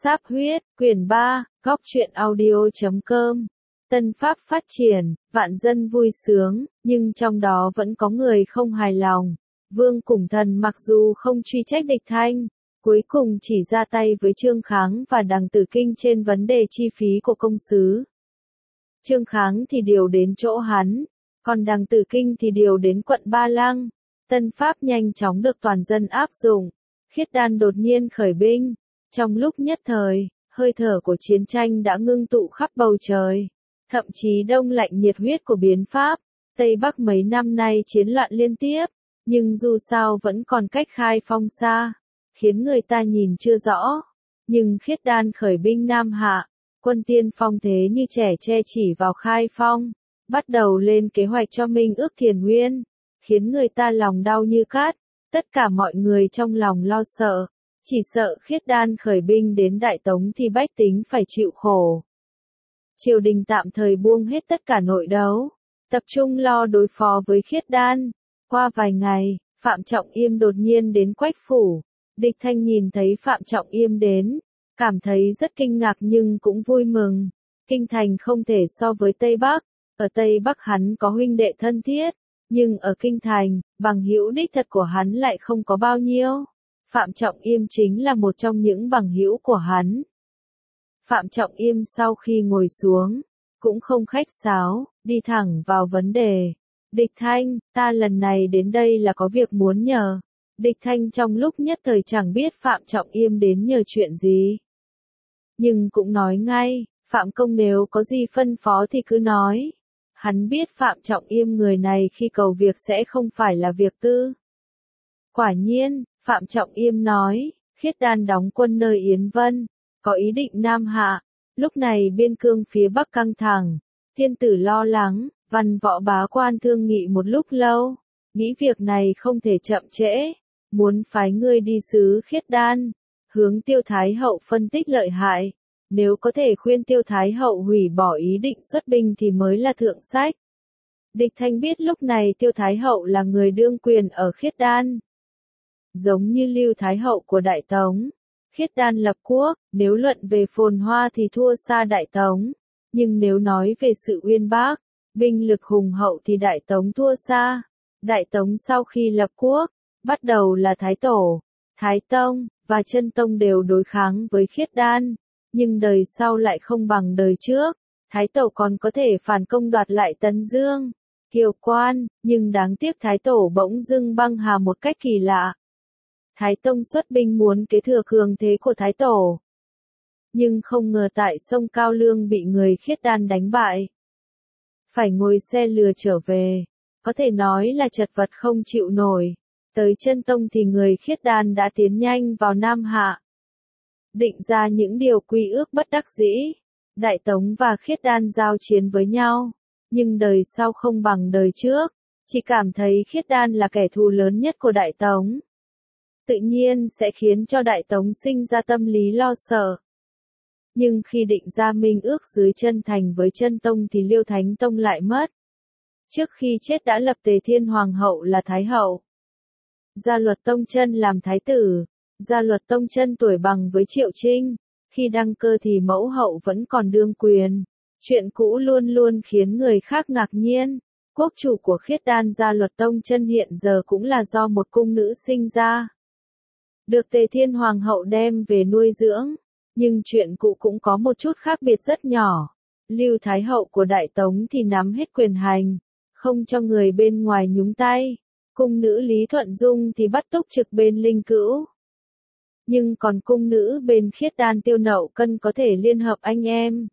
Sáp huyết, quyển 3, góc truyện audio.com. Tân Pháp phát triển, vạn dân vui sướng, nhưng trong đó vẫn có người không hài lòng. Vương Củng Thần mặc dù không truy trách địch Thanh, cuối cùng chỉ ra tay với Trương Kháng và Đằng Tử Kinh trên vấn đề chi phí của công sứ. Trương Kháng thì điều đến chỗ hắn, còn Đằng Tử Kinh thì điều đến quận Ba Lăng. Tân Pháp nhanh chóng được toàn dân áp dụng. Khiết Đan đột nhiên khởi binh. Trong lúc nhất thời, hơi thở của chiến tranh đã ngưng tụ khắp bầu trời. Thậm chí đông lạnh nhiệt huyết của biến Pháp. Tây Bắc mấy năm nay chiến loạn liên tiếp, nhưng dù sao vẫn còn cách Khai Phong xa, khiến người ta nhìn chưa rõ. Nhưng Khiết Đan khởi binh Nam Hạ, quân tiên phong thế như trẻ che chỉ vào Khai Phong, bắt đầu lên kế hoạch cho Minh ước Thiền Nguyên, khiến người ta lòng đau như cát. Tất cả mọi người trong lòng lo sợ, chỉ sợ Khiết Đan khởi binh đến Đại Tống thì bách tính phải chịu khổ. Triều đình tạm thời buông hết tất cả nội đấu, tập trung lo đối phó với Khiết Đan. Qua vài ngày, Phạm Trọng Yêm đột nhiên đến Quách Phủ. Địch Thanh nhìn thấy Phạm Trọng Yêm đến, cảm thấy rất kinh ngạc nhưng cũng vui mừng. Kinh thành không thể so với Tây Bắc, ở Tây Bắc hắn có huynh đệ thân thiết, nhưng ở Kinh thành, bằng hữu đích thật của hắn lại không có bao nhiêu. Phạm Trọng Yêm chính là một trong những bằng hữu của hắn. Phạm Trọng Yêm sau khi ngồi xuống, cũng không khách sáo, đi thẳng vào vấn đề. Địch Thanh, ta lần này đến đây là có việc muốn nhờ. Địch Thanh trong lúc nhất thời chẳng biết Phạm Trọng Yêm đến nhờ chuyện gì. Nhưng cũng nói ngay, Phạm Công nếu có gì phân phó thì cứ nói. Hắn biết Phạm Trọng Yêm người này khi cầu việc sẽ không phải là việc tư. Quả nhiên, Phạm Trọng Yêm nói, Khiết Đan đóng quân nơi Yến Vân, có ý định Nam Hạ. Lúc này biên cương phía Bắc căng thẳng, thiên tử lo lắng, văn võ bá quan thương nghị một lúc lâu, nghĩ việc này không thể chậm trễ, muốn phái ngươi đi sứ Khiết Đan, hướng Tiêu Thái Hậu phân tích lợi hại. Nếu có thể khuyên Tiêu Thái Hậu hủy bỏ ý định xuất binh thì mới là thượng sách. Địch Thanh biết lúc này Tiêu Thái Hậu là người đương quyền ở Khiết Đan. Giống như Lưu Thái Hậu của Đại Tống, Khiết Đan lập quốc, nếu luận về phồn hoa thì thua xa Đại Tống. Nhưng nếu nói về sự uyên bác, binh lực hùng hậu thì Đại Tống thua xa. Đại Tống sau khi lập quốc, bắt đầu là Thái Tổ, Thái Tông, và Chân Tông đều đối kháng với Khiết Đan. Nhưng đời sau lại không bằng đời trước, Thái Tổ còn có thể phản công đoạt lại Tấn Dương, Kiều Quan, nhưng đáng tiếc Thái Tổ bỗng dưng băng hà một cách kỳ lạ. Thái Tông xuất binh muốn kế thừa cường thế của Thái Tổ. Nhưng không ngờ tại sông Cao Lương bị người Khiết Đan đánh bại. Phải ngồi xe lừa trở về, có thể nói là chật vật không chịu nổi. Tới Chân Tông thì người Khiết Đan đã tiến nhanh vào Nam Hạ. Định ra những điều quy ước bất đắc dĩ. Đại Tống và Khiết Đan giao chiến với nhau, nhưng đời sau không bằng đời trước, chỉ cảm thấy Khiết Đan là kẻ thù lớn nhất của Đại Tống. Tự nhiên sẽ khiến cho Đại Tống sinh ra tâm lý lo sợ. Nhưng khi định ra minh ước dưới Chân Thành với Chân Tông thì Liêu Thánh Tông lại mất. Trước khi chết đã lập Tề Thiên Hoàng hậu là Thái hậu. Gia Luật Tông Chân làm thái tử. Gia Luật Tông Chân tuổi bằng với Triệu Trinh, khi đăng cơ thì mẫu hậu vẫn còn đương quyền. Chuyện cũ luôn luôn khiến người khác ngạc nhiên. Quốc chủ của Khiết Đan Gia Luật Tông Chân hiện giờ cũng là do một cung nữ sinh ra. Được Tề Thiên Hoàng hậu đem về nuôi dưỡng, nhưng chuyện cũ cũng có một chút khác biệt rất nhỏ. Lưu Thái hậu của Đại Tống thì nắm hết quyền hành, không cho người bên ngoài nhúng tay. Cung nữ Lý Thuận Dung thì bắt túc trực bên Linh Cữu. Nhưng còn cung nữ bên Khiết Đan Tiêu Nậu Cân có thể liên hợp anh em,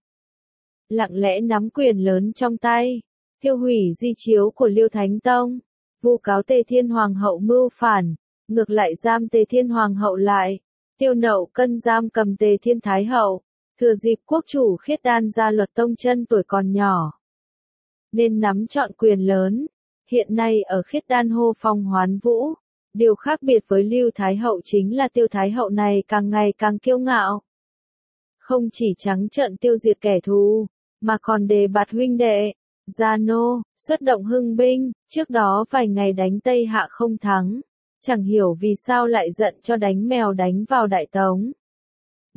lặng lẽ nắm quyền lớn trong tay, tiêu hủy di chiếu của Liêu Thánh Tông, vu cáo Tề Thiên Hoàng hậu mưu phản, ngược lại giam Tề Thiên Hoàng hậu lại. Tiêu Nậu Cân giam cầm Tề Thiên Thái hậu, thừa dịp quốc chủ Khiết Đan Gia Luật Tông Chân tuổi còn nhỏ, nên nắm trọn quyền lớn. Hiện nay ở Khiết Đan hô phong hoán vũ. Điều khác biệt với Lưu Thái hậu chính là Tiêu Thái hậu này càng ngày càng kiêu ngạo. Không chỉ trắng trợn tiêu diệt kẻ thù, mà còn đề bạt huynh đệ, gia nô, xuất động hưng binh. Trước đó vài ngày đánh Tây Hạ không thắng, chẳng hiểu vì sao lại giận cho đánh mèo đánh vào Đại Tống.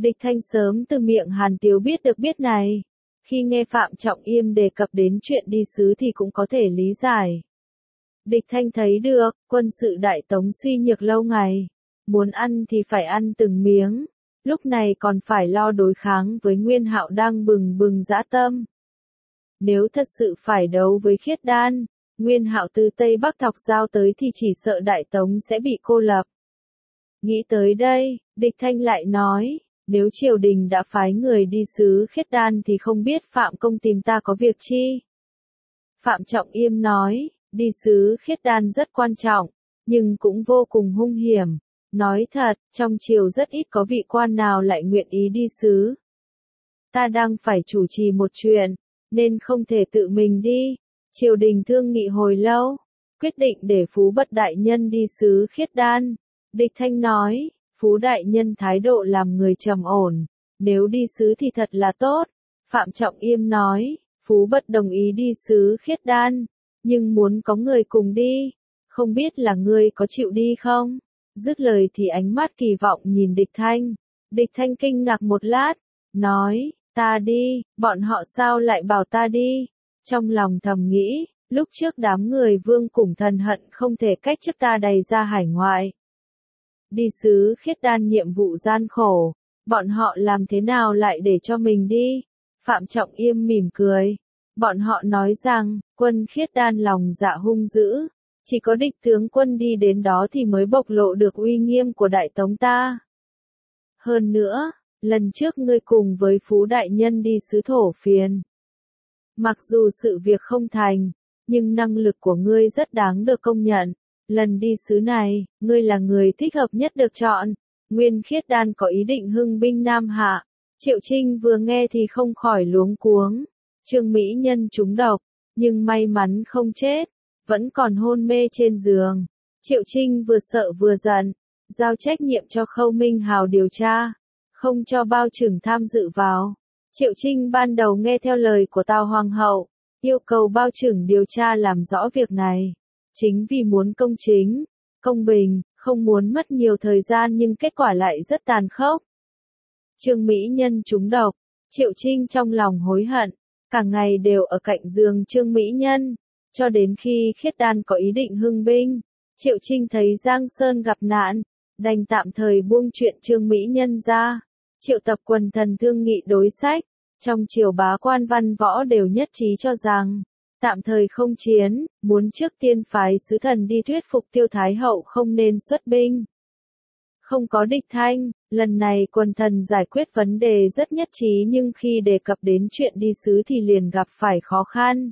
Địch Thanh sớm từ miệng Hàn Tiếu biết được biết này. Khi nghe Phạm Trọng Yêm đề cập đến chuyện đi sứ thì cũng có thể lý giải. Địch Thanh thấy được, quân sự Đại Tống suy nhược lâu ngày. Muốn ăn thì phải ăn từng miếng. Lúc này còn phải lo đối kháng với Nguyên Hạo đang bừng bừng dã tâm. Nếu thật sự phải đấu với Khiết Đan, Nguyên Hạo từ Tây Bắc thọc giao tới thì chỉ sợ Đại Tống sẽ bị cô lập. Nghĩ tới đây, Địch Thanh lại nói, nếu triều đình đã phái người đi sứ Khiết Đan thì không biết Phạm Công tìm ta có việc chi? Phạm Trọng Yêm nói, đi sứ Khiết Đan rất quan trọng, nhưng cũng vô cùng hung hiểm. Nói thật, trong triều rất ít có vị quan nào lại nguyện ý đi sứ. Ta đang phải chủ trì một chuyện, nên không thể tự mình đi. Triều đình thương nghị hồi lâu, quyết định để Phú Bất Đại Nhân đi sứ Khiết Đan. Địch Thanh nói, Phú Đại Nhân thái độ làm người trầm ổn, nếu đi sứ thì thật là tốt. Phạm Trọng Yêm nói, Phú Bất đồng ý đi sứ Khiết Đan, nhưng muốn có người cùng đi, không biết là ngươi có chịu đi không? Dứt lời thì ánh mắt kỳ vọng nhìn Địch Thanh. Địch Thanh kinh ngạc một lát, nói, ta đi, bọn họ sao lại bảo ta đi? Trong lòng thầm nghĩ, lúc trước đám người Vương Củng Thần hận không thể cách chức ta đầy ra hải ngoại. Đi sứ Khiết Đan nhiệm vụ gian khổ, bọn họ làm thế nào lại để cho mình đi? Phạm Trọng Yêm mỉm cười. Bọn họ nói rằng, quân Khiết Đan lòng dạ hung dữ, chỉ có địch tướng quân đi đến đó thì mới bộc lộ được uy nghiêm của Đại Tống ta. Hơn nữa, lần trước ngươi cùng với Phú Đại Nhân đi sứ Thổ Phiên. Mặc dù sự việc không thành, nhưng năng lực của ngươi rất đáng được công nhận. Lần đi sứ này, ngươi là người thích hợp nhất được chọn. Nguyên Khiết Đan có ý định hưng binh Nam Hạ. Triệu Trinh vừa nghe thì không khỏi luống cuống. Trương Mỹ Nhân trúng độc, nhưng may mắn không chết, vẫn còn hôn mê trên giường. Triệu Trinh vừa sợ vừa giận, giao trách nhiệm cho Khâu Minh Hào điều tra, không cho Bao Trừng tham dự vào. Triệu Trinh ban đầu nghe theo lời của Tào Hoàng hậu, yêu cầu Bao Trừng điều tra làm rõ việc này. Chính vì muốn công chính, công bình, không muốn mất nhiều thời gian nhưng kết quả lại rất tàn khốc. Trương Mỹ Nhân trúng độc, Triệu Trinh trong lòng hối hận, cả ngày đều ở cạnh giường Trương Mỹ Nhân, cho đến khi Khiết Đan có ý định hưng binh. Triệu Trinh thấy Giang Sơn gặp nạn, đành tạm thời buông chuyện Trương Mỹ Nhân ra, triệu tập quần thần thương nghị đối sách. Trong triều bá quan văn võ đều nhất trí cho rằng, tạm thời không chiến, muốn trước tiên phái sứ thần đi thuyết phục Tiêu Thái Hậu không nên xuất binh. Không có Địch Thanh, lần này quần thần giải quyết vấn đề rất nhất trí nhưng khi đề cập đến chuyện đi sứ thì liền gặp phải khó khăn.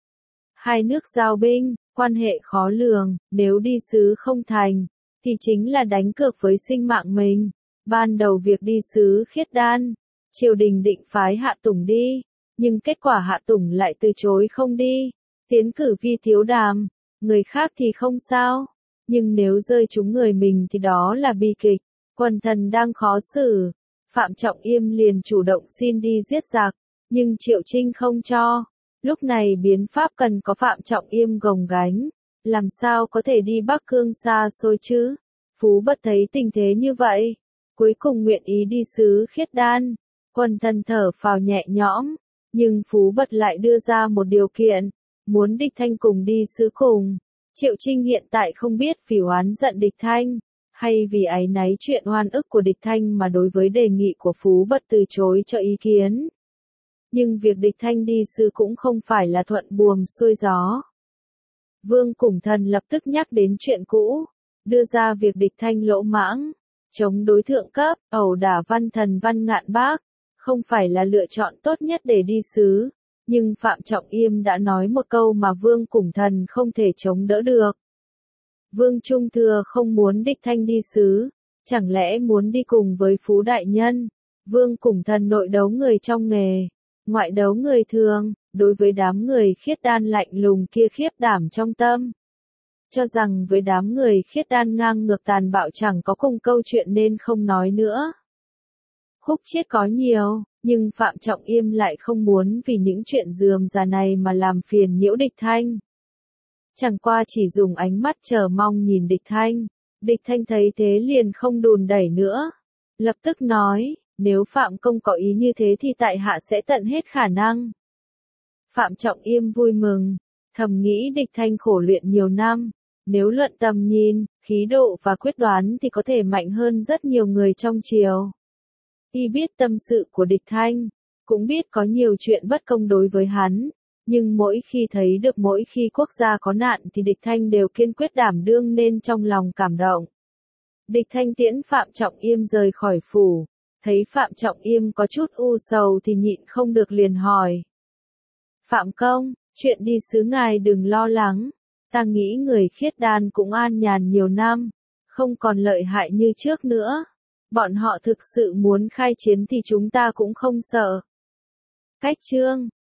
Hai nước giao binh, quan hệ khó lường, nếu đi sứ không thành, thì chính là đánh cược với sinh mạng mình. Ban đầu việc đi sứ Khiết Đan, triều đình định phái Hạ Tùng đi, nhưng kết quả Hạ Tùng lại từ chối không đi, tiến cử Vi Thiếu Đàm, người khác thì không sao, nhưng nếu rơi trúng người mình thì đó là bi kịch, quần thần đang khó xử. Phạm Trọng Yêm liền chủ động xin đi giết giặc, nhưng Triệu Trinh không cho. Lúc này biến pháp cần có Phạm Trọng Yêm gồng gánh, làm sao có thể đi Bắc Cương xa xôi chứ? Phú Bất thấy tình thế như vậy, cuối cùng nguyện ý đi sứ Khiết Đan. Quần thần thở phào nhẹ nhõm, nhưng Phú Bất lại đưa ra một điều kiện, muốn Địch Thanh cùng đi sứ cùng. Triệu Trinh hiện tại không biết vì oán giận Địch Thanh, hay vì áy náy chuyện oan ức của Địch Thanh mà đối với đề nghị của Phú Bất từ chối cho ý kiến. Nhưng việc Địch Thanh đi sứ cũng không phải là thuận buồm xuôi gió. Vương Củng Thần lập tức nhắc đến chuyện cũ, đưa ra việc Địch Thanh lỗ mãng, chống đối thượng cấp, ẩu đả văn thần Văn Ngạn Bác, không phải là lựa chọn tốt nhất để đi sứ. Nhưng Phạm Trọng Yêm đã nói một câu mà Vương Củng Thần không thể chống đỡ được. Vương Trung Thừa không muốn Địch Thanh đi sứ, chẳng lẽ muốn đi cùng với Phú Đại Nhân? Vương Củng Thần nội đấu người trong nghề, ngoại đấu người thường, đối với đám người Khiết Đan lạnh lùng kia khiếp đảm trong tâm. Cho rằng với đám người Khiết Đan ngang ngược tàn bạo chẳng có cùng câu chuyện nên không nói nữa. Khúc chiết có nhiều, nhưng Phạm Trọng Yêm lại không muốn vì những chuyện rườm rà này mà làm phiền nhiễu Địch Thanh. Chẳng qua chỉ dùng ánh mắt chờ mong nhìn Địch Thanh. Địch Thanh thấy thế liền không đùn đẩy nữa. Lập tức nói, Nếu Phạm Công có ý như thế thì tại hạ sẽ tận hết khả năng. Phạm Trọng Yêm vui mừng, thầm nghĩ Địch Thanh khổ luyện nhiều năm, nếu luận tầm nhìn, khí độ và quyết đoán thì có thể mạnh hơn rất nhiều người trong triều. Y biết tâm sự của Địch Thanh, cũng biết có nhiều chuyện bất công đối với hắn, nhưng mỗi khi thấy được mỗi khi quốc gia có nạn thì Địch Thanh đều kiên quyết đảm đương nên trong lòng cảm động. Địch Thanh tiễn Phạm Trọng Yêm rời khỏi phủ, thấy Phạm Trọng Yêm có chút u sầu thì nhịn không được liền hỏi. Phạm Công, chuyện đi xứ ngài đừng lo lắng, ta nghĩ người Khiết Đan cũng an nhàn nhiều năm, không còn lợi hại như trước nữa. Bọn họ thực sự muốn khai chiến thì chúng ta cũng không sợ. Cách chương